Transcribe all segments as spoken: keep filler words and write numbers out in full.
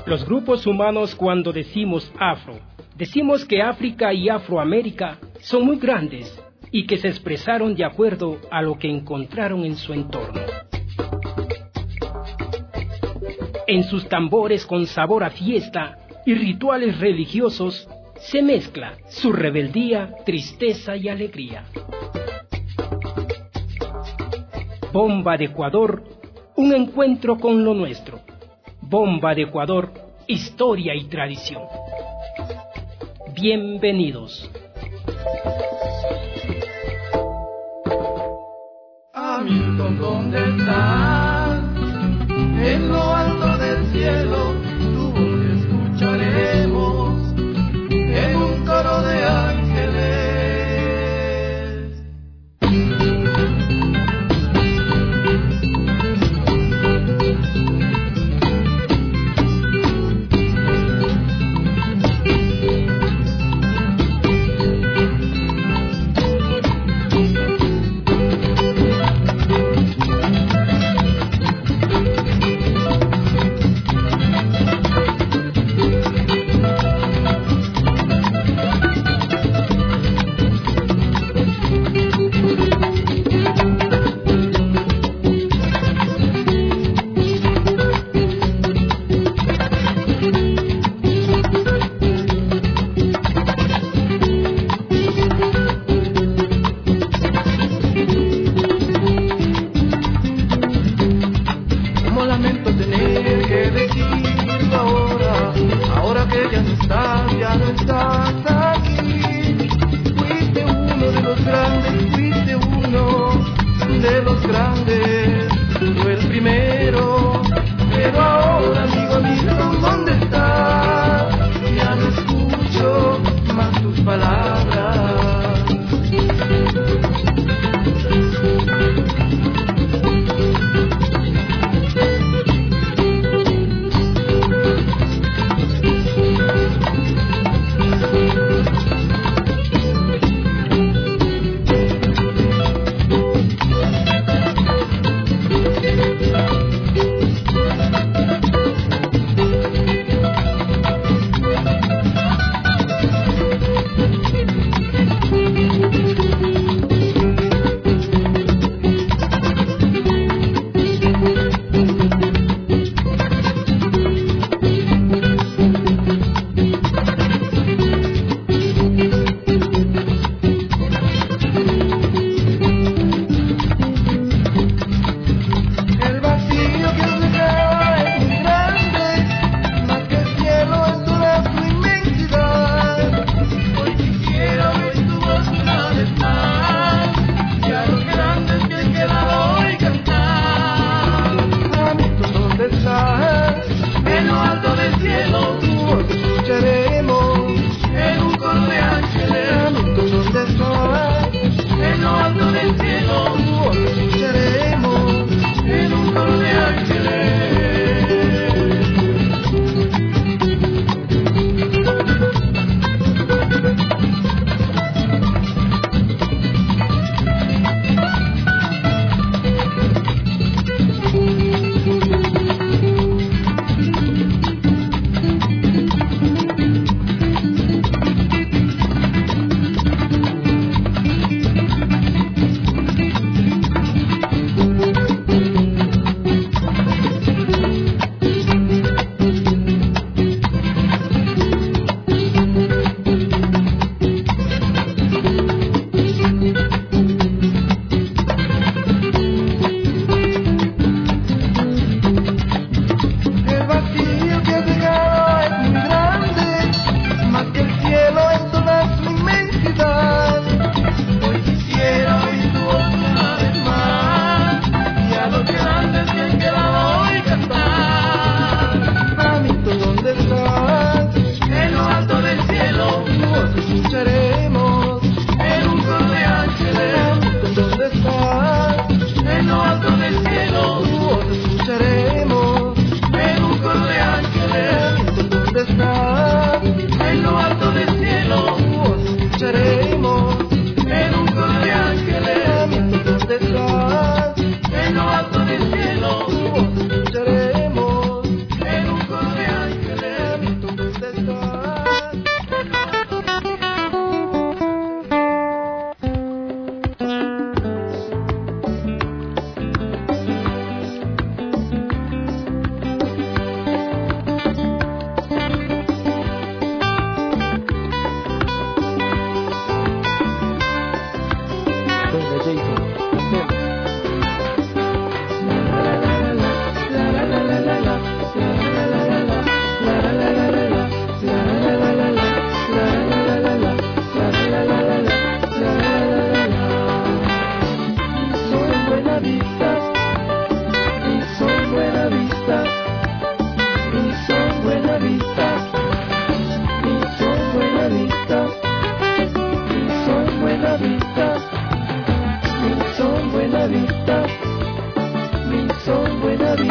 Los grupos humanos, cuando decimos afro, decimos que África y Afroamérica son muy grandes y que se expresaron de acuerdo a lo que encontraron en su entorno. En sus tambores con sabor a fiesta y rituales religiosos se mezcla su rebeldía, tristeza y alegría. Bomba de Ecuador, un encuentro con lo nuestro. Bomba de Ecuador, historia y tradición. Bienvenidos. Hamilton, ¿dónde estás? En lo alto del cielo, tu voz escucharemos en un coro de ángeles.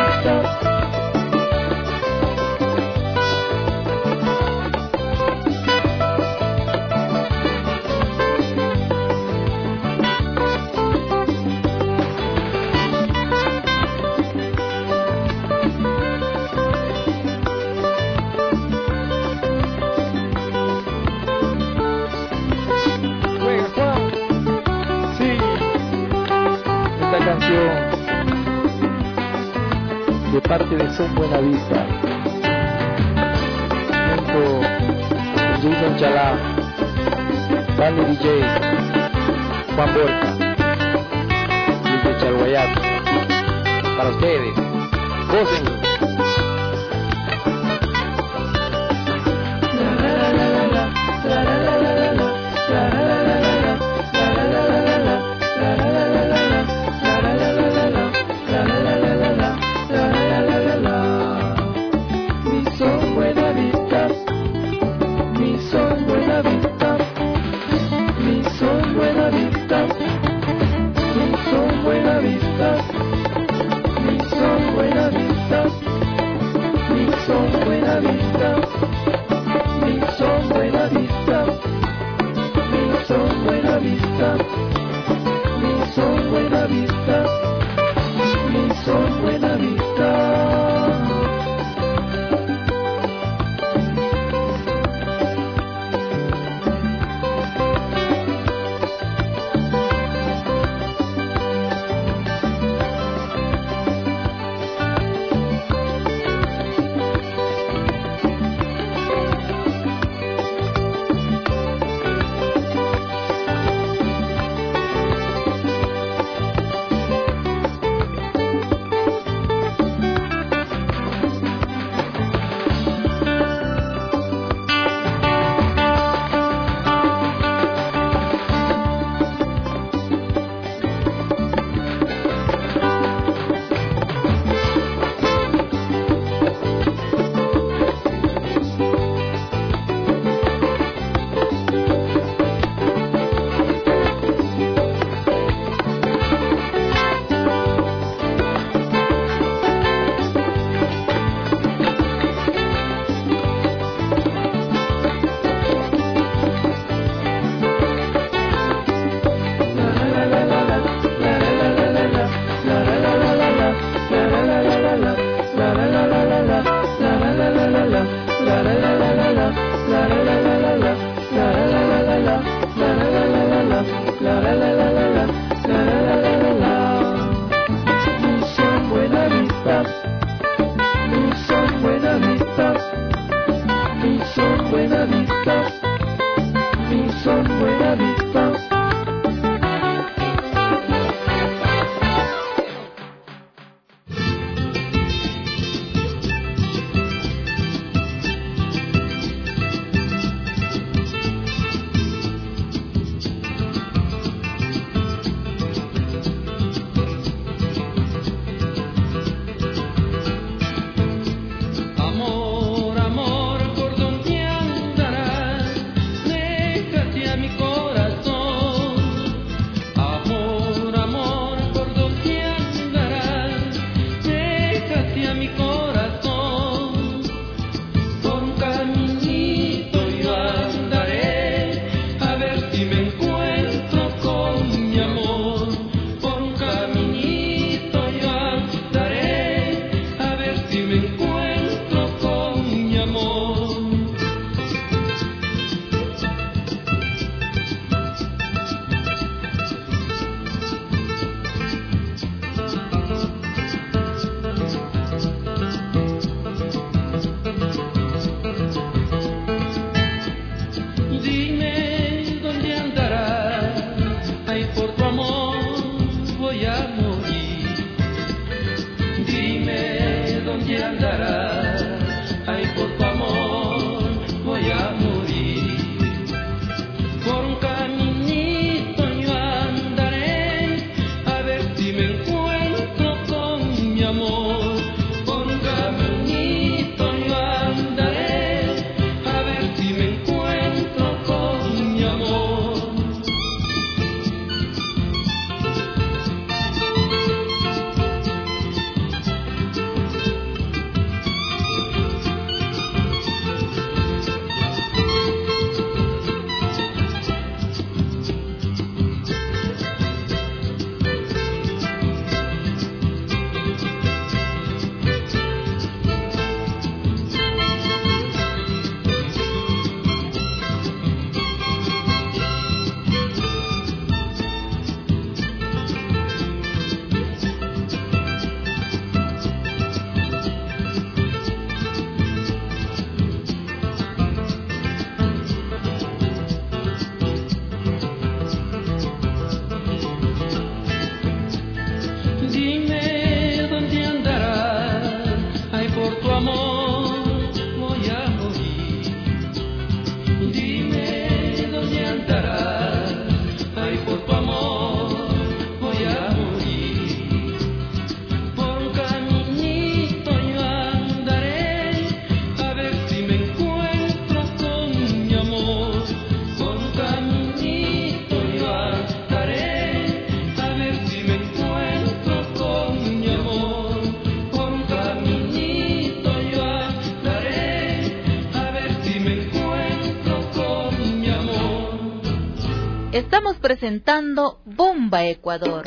De parte de Son Buenavista, junto con Jason Chalá, Dale D J, Juan Borja, desde Chalhuayap, para ustedes, gócenlo. Estamos presentando Bomba Ecuador.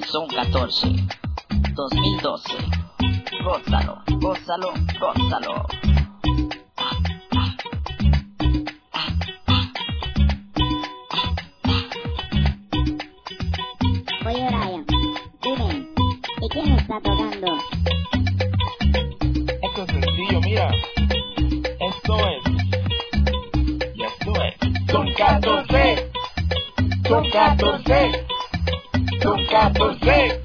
son catorce. dos mil doce. Gózalo, gózalo, gózalo. Oye, Brian, dime, ¿y quién está tocando? Esto es sencillo, mira. Esto es. Y esto es. Son catorce. Son catorce. Son catorce.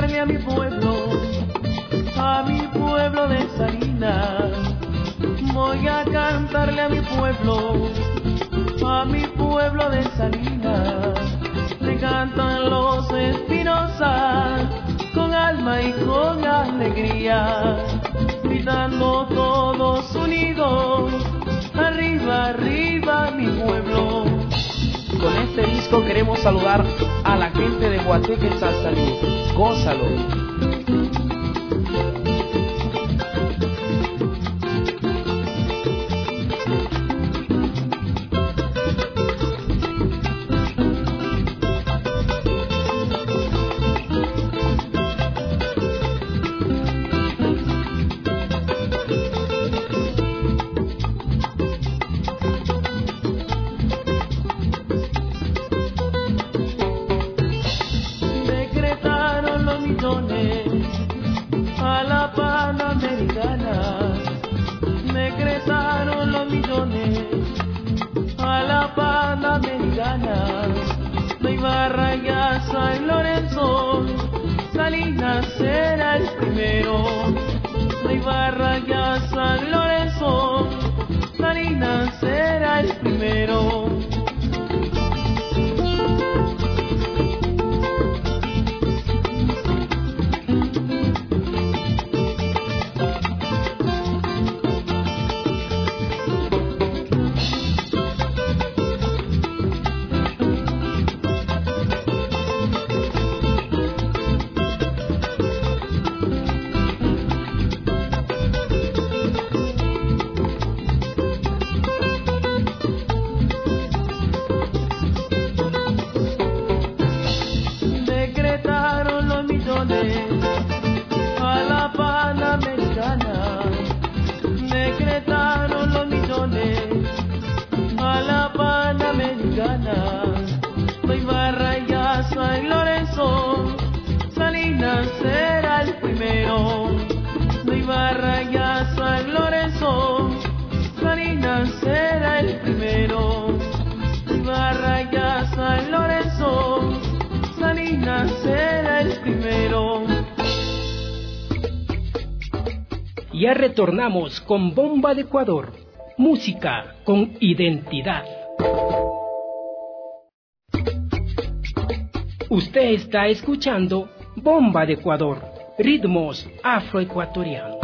cantarle a mi pueblo, a mi pueblo de Salinas. Voy a cantarle a mi pueblo, a mi pueblo de Salinas. Le cantan los Espinosa con alma y con alegría, gritando todos unidos, arriba, arriba mi pueblo. Con este disco queremos saludar a la gente de Guateque, Salsalí. Gózalo. A la Panamericana, decretaron los millones a la Panamericana. De Ibarra y a San Lorenzo, Salinas será el primero. De Ibarra y a San Lorenzo, Salinas será el primero. A la Panamericana, decretaron los millones a la Panamericana. De Ibarra y a San Lorenzo, Salinas será el primero. De Ibarra y a San Lorenzo, Salinas será el primero. De Ibarra y a San Lorenzo, Salinas será el primero. Ya retornamos con Bomba de Ecuador, música con identidad. Usted está escuchando Bomba de Ecuador, ritmos afroecuatorianos.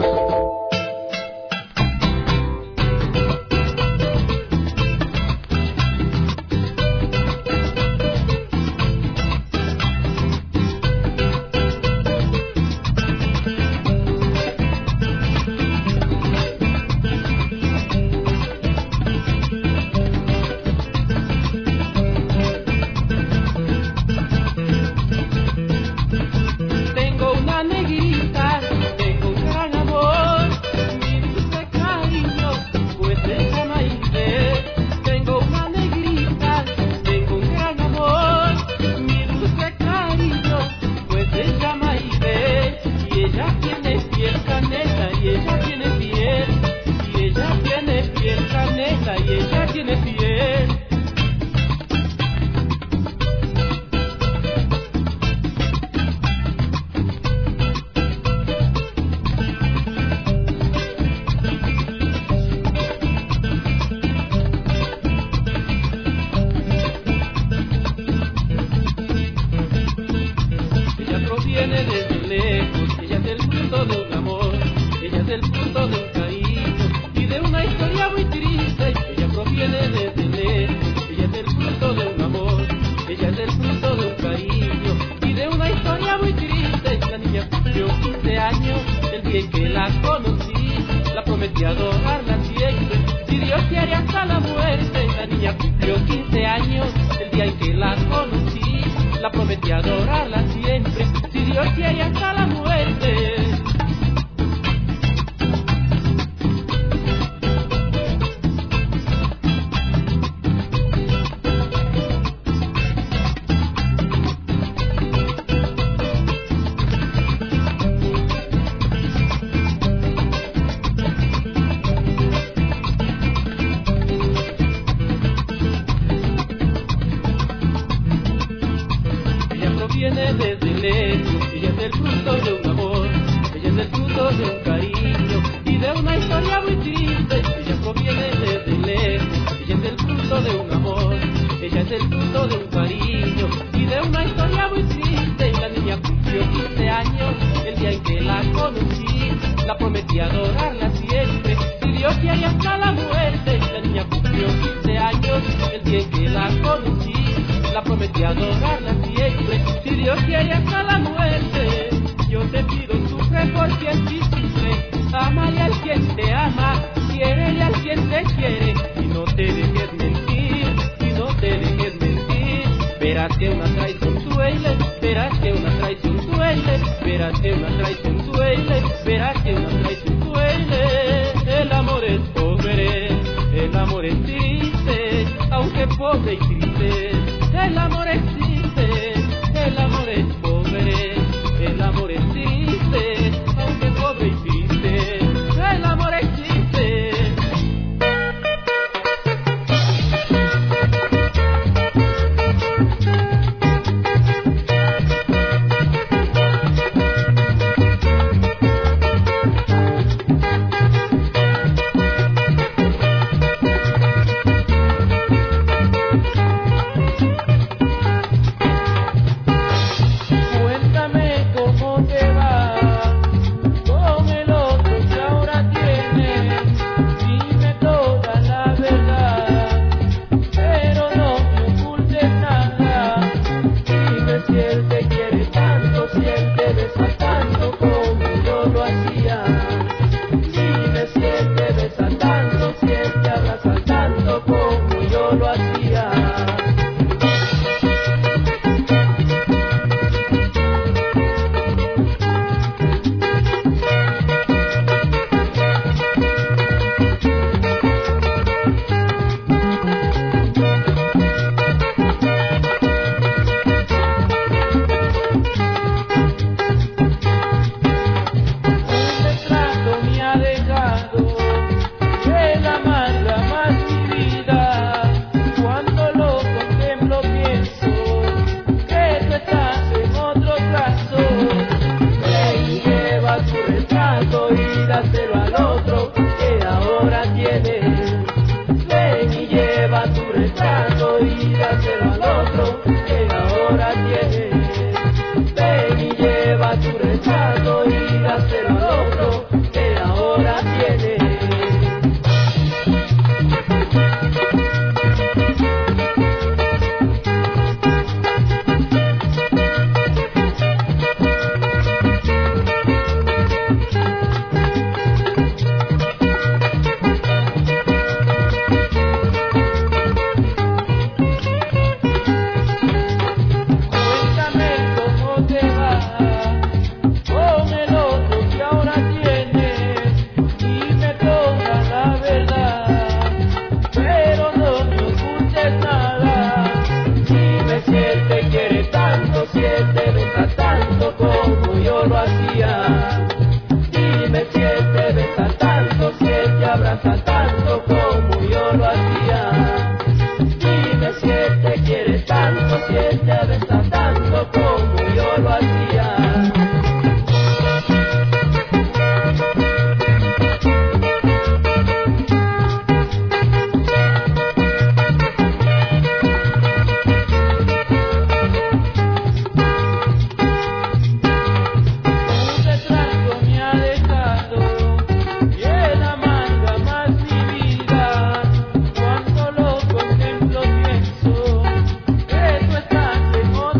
proviene desde lejos. Ella es el fruto de un amor, ella es el fruto de un cariño y de una historia muy triste. Ella proviene desde lejos, ella es el fruto de un amor, ella es el fruto de un cariño y de una historia muy triste. La niña cumplió quince años el día en que la conocí, la prometí adorarla siempre, si Dios quiere hasta la muerte. La niña cumplió quince años el día en que la conocí, la prometí adorarla siempre, si Dios quiere hasta la muerte. Yo te pido sufre porque así sufre, ámale al quien te ama, quiérele al quien te quiere, y no te dejes mentir, y no te dejes mentir. Verás que una traición duele, verás que una traición duele, verás que una traición duele, verás que una traición duele. El amor es pobre, el amor es triste, aunque pobre y triste. El amor existe, el amor es pobre, el amor es triste, aunque pobre y triste. El amor existe. Cuando lo contemplo pienso que tú estás en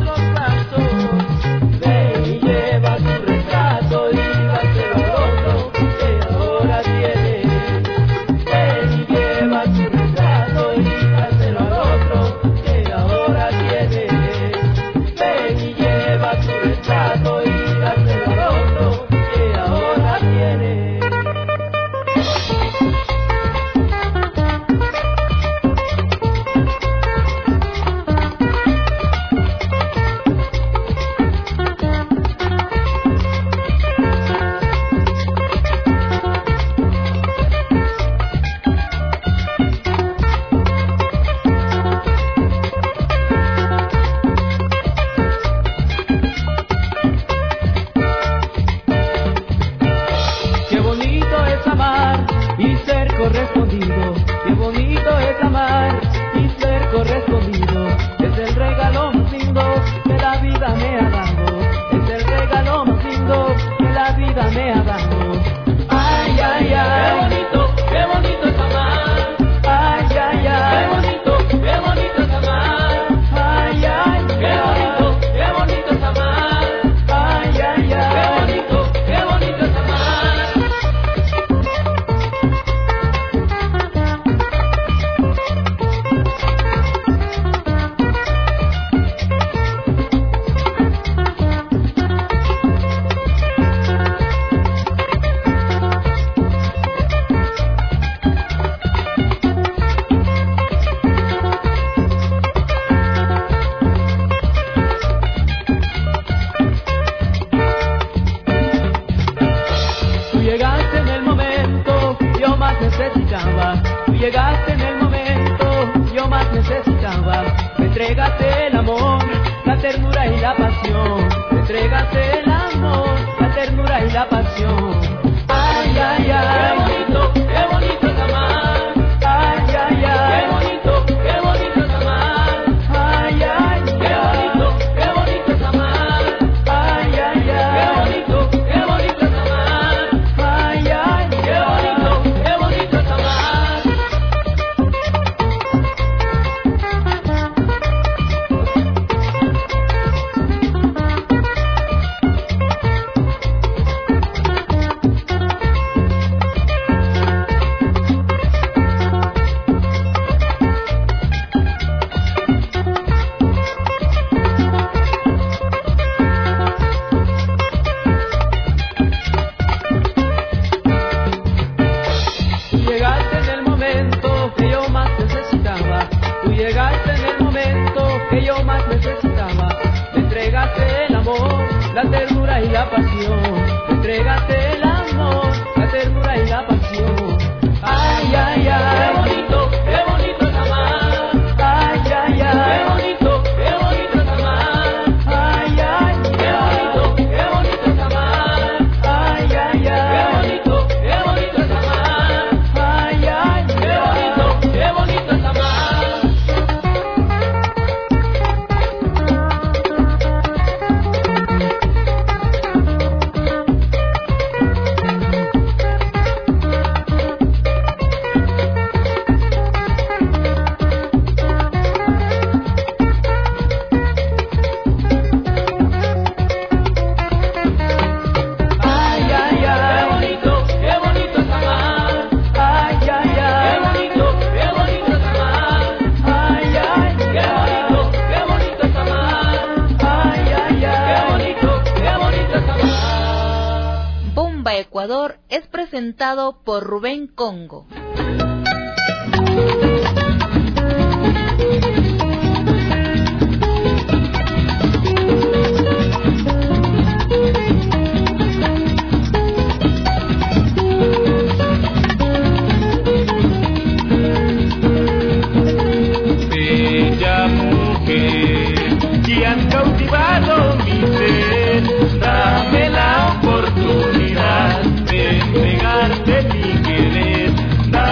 necesitaba. Tú llegaste en el momento que yo más necesitaba. Me entregaste el amor, la ternura y la pasión. Me entregaste el amor, la ternura y la pasión. Ay, ay, ay, qué bonito, qué bonito es amar. Ay, ay, ay, qué bonito, qué bonito es amar. Ay, ay, qué bonito, qué bonito es amar. Ay, ay, ay, qué bonito, qué bonito es amar. Ay, ay, qué bonito, qué bonito es amar. Llegaste en el momento que yo más necesitaba. Tú llegaste en el momento que yo más necesitaba. Me entregaste el amor, la ternura y la pasión. Me entregaste el amor, la ternura y la pasión. Ay, ay, ay, qué bonito, qué bonito es amar. Ay, ay, ay, qué bonito, qué bonito es amar. Ay, ay, qué bonito, qué bonito es amar. Ay, ay, ay, qué bonito, qué bonito es amar. Ay, ay, qué bonito, qué bonito es amar. Ay, ay, ay, qué bonito, qué bonito es amar. Ay, ay, ay, qué bonito, qué bonito es amar. Ay, ay, qué bonito, qué bonito es amar. Ay, ay, ay, qué bonito, qué bonito es amar. Bomba Ecuador es presentado por Rubén Congo. Bella mujer que has cautivado mi ser, dame la oportunidad de entregarte mi querer. Dame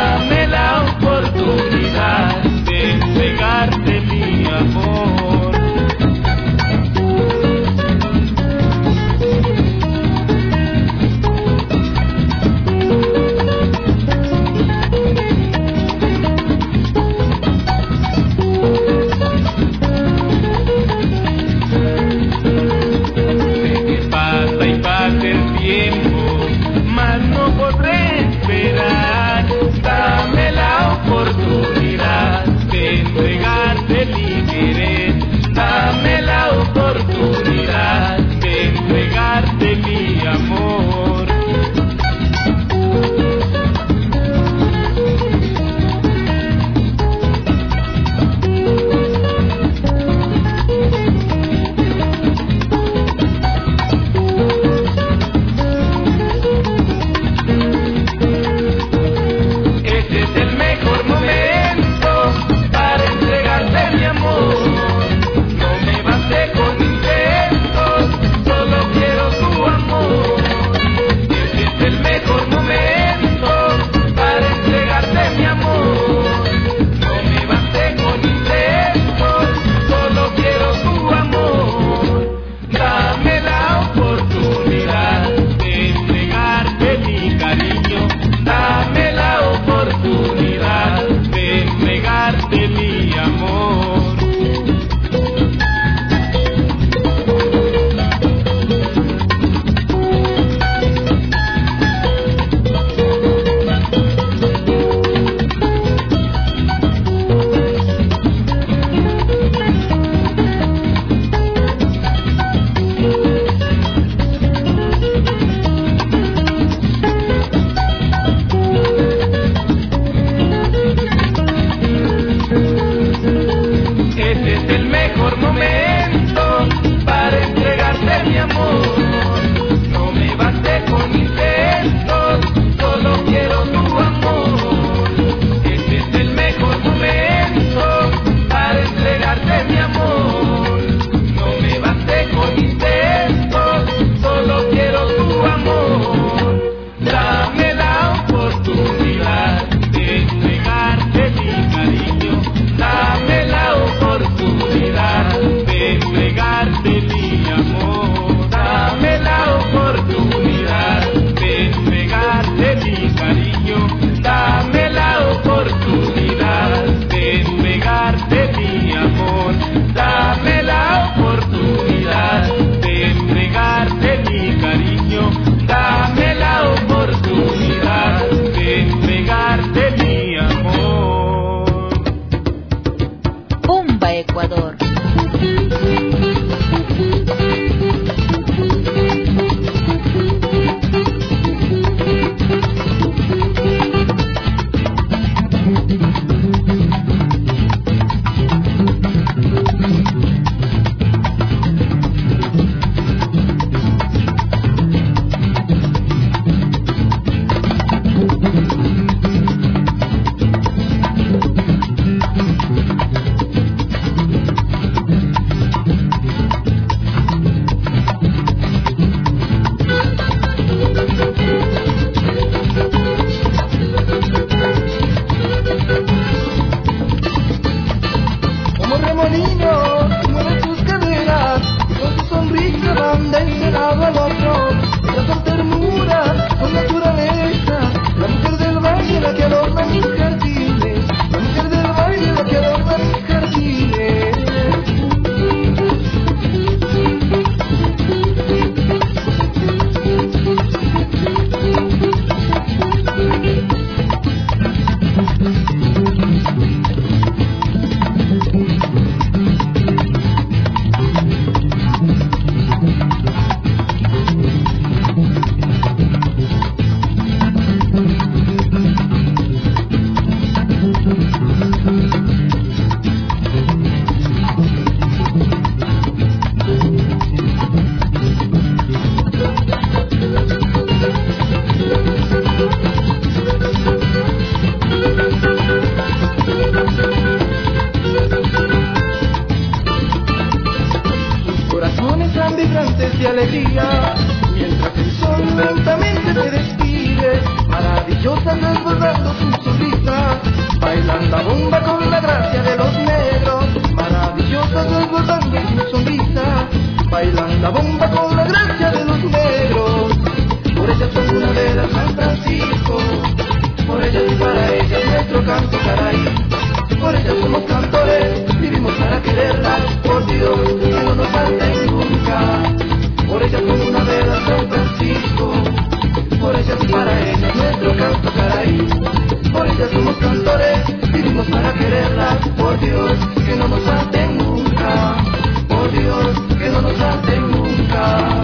están vibrantes de alegría, mientras el sol lentamente se despide, maravillosas desbordando su sonrisa, bailan la bomba con la gracia de los negros, maravillosas desbordando su sonrisa, bailan la bomba con la gracia de los negros. Por ellas son una vela San Francisco, por ellas y para ellas nuestro canto Caray. Por ellas somos cantores, vivimos para quererlas, por Dios, que no nos falten nunca. Por ellas son una vela San Francisco, por ellas y para ellas nuestro canto Caray. Por ellas somos cantores, vivimos para quererlas, por Dios, que no nos falten nunca. Por Dios, que no nos falten nunca.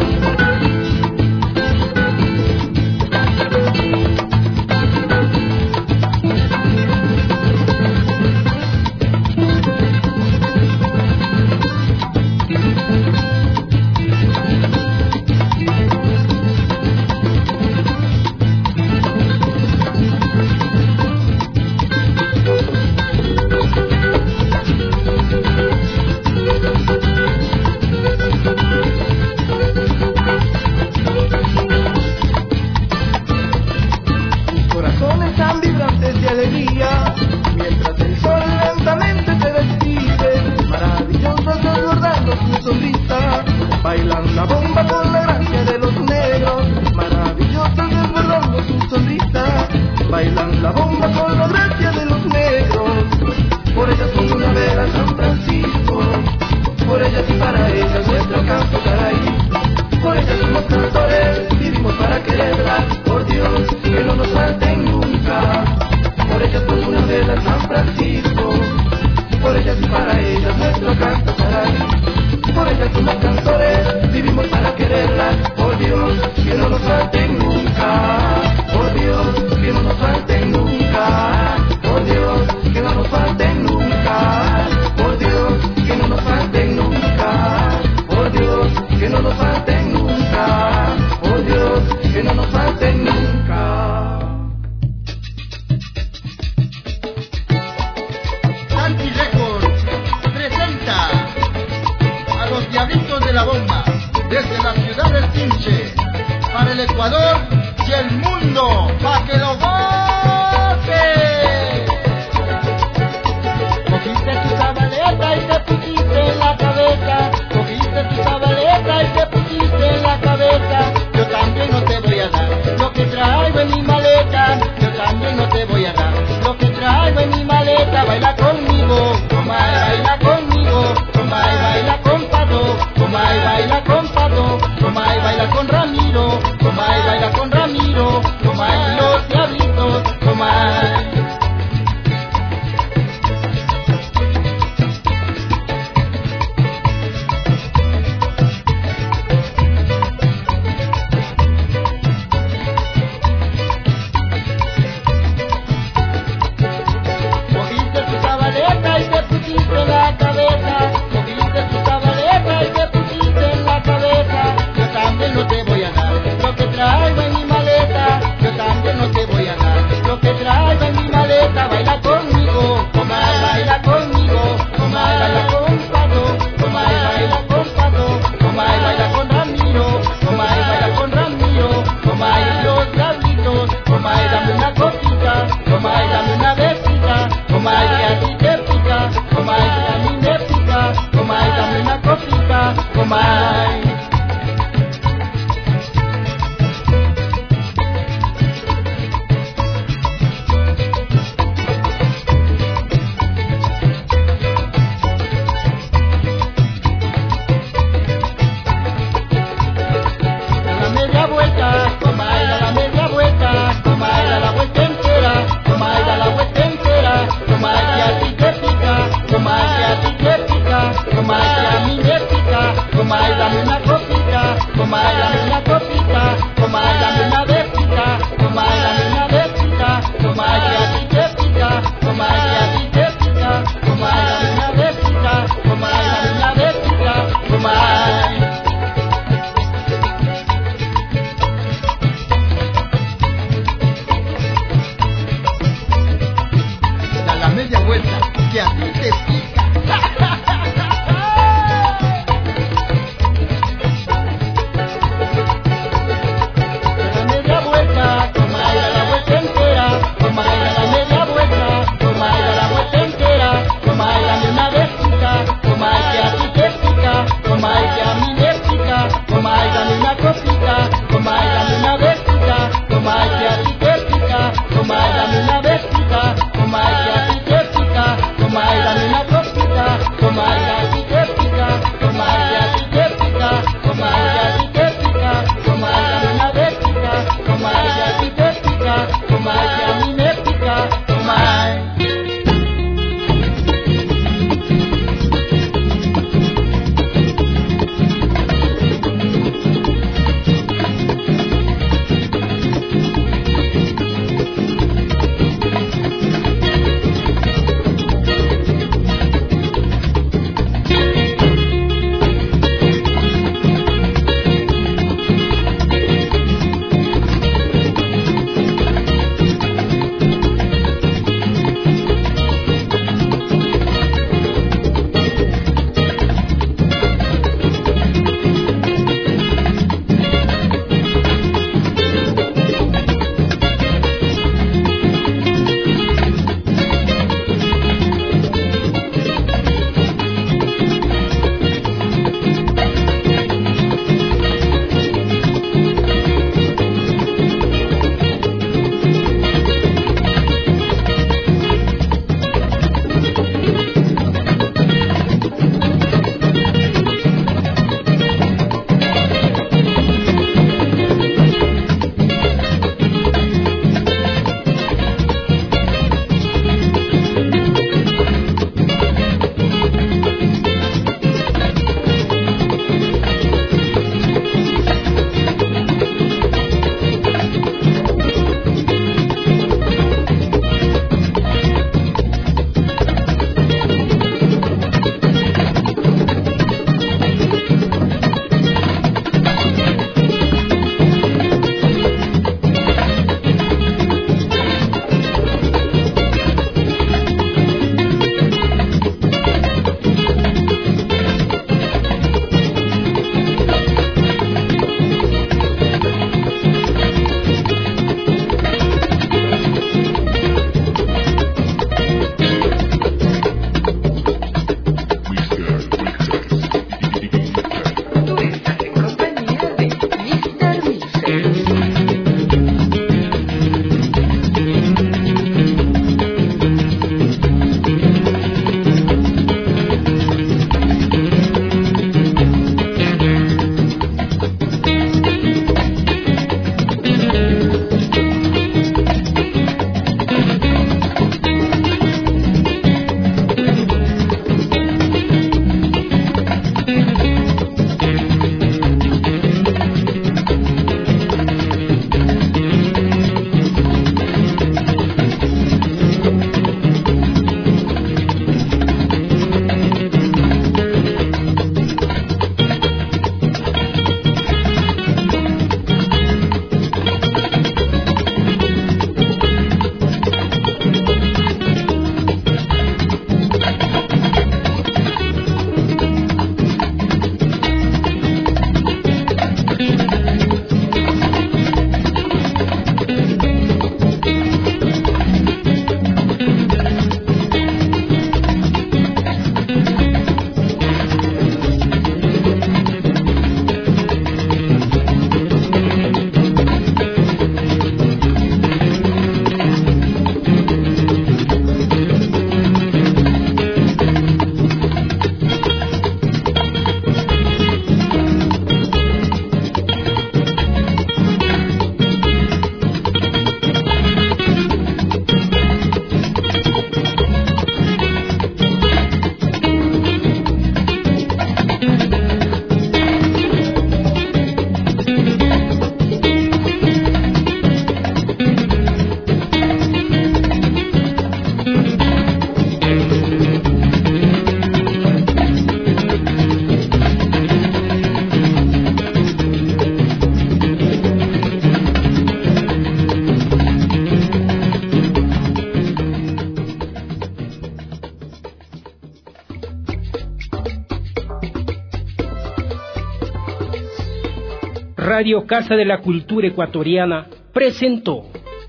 Radio Casa de la Cultura Ecuatoriana presentó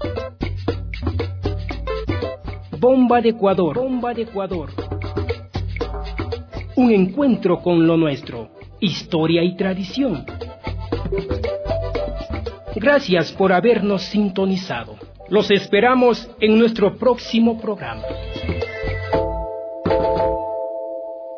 Bomba de Ecuador, Bomba de Ecuador. Un encuentro con lo nuestro, historia y tradición. Gracias por habernos sintonizado. Los esperamos en nuestro próximo programa.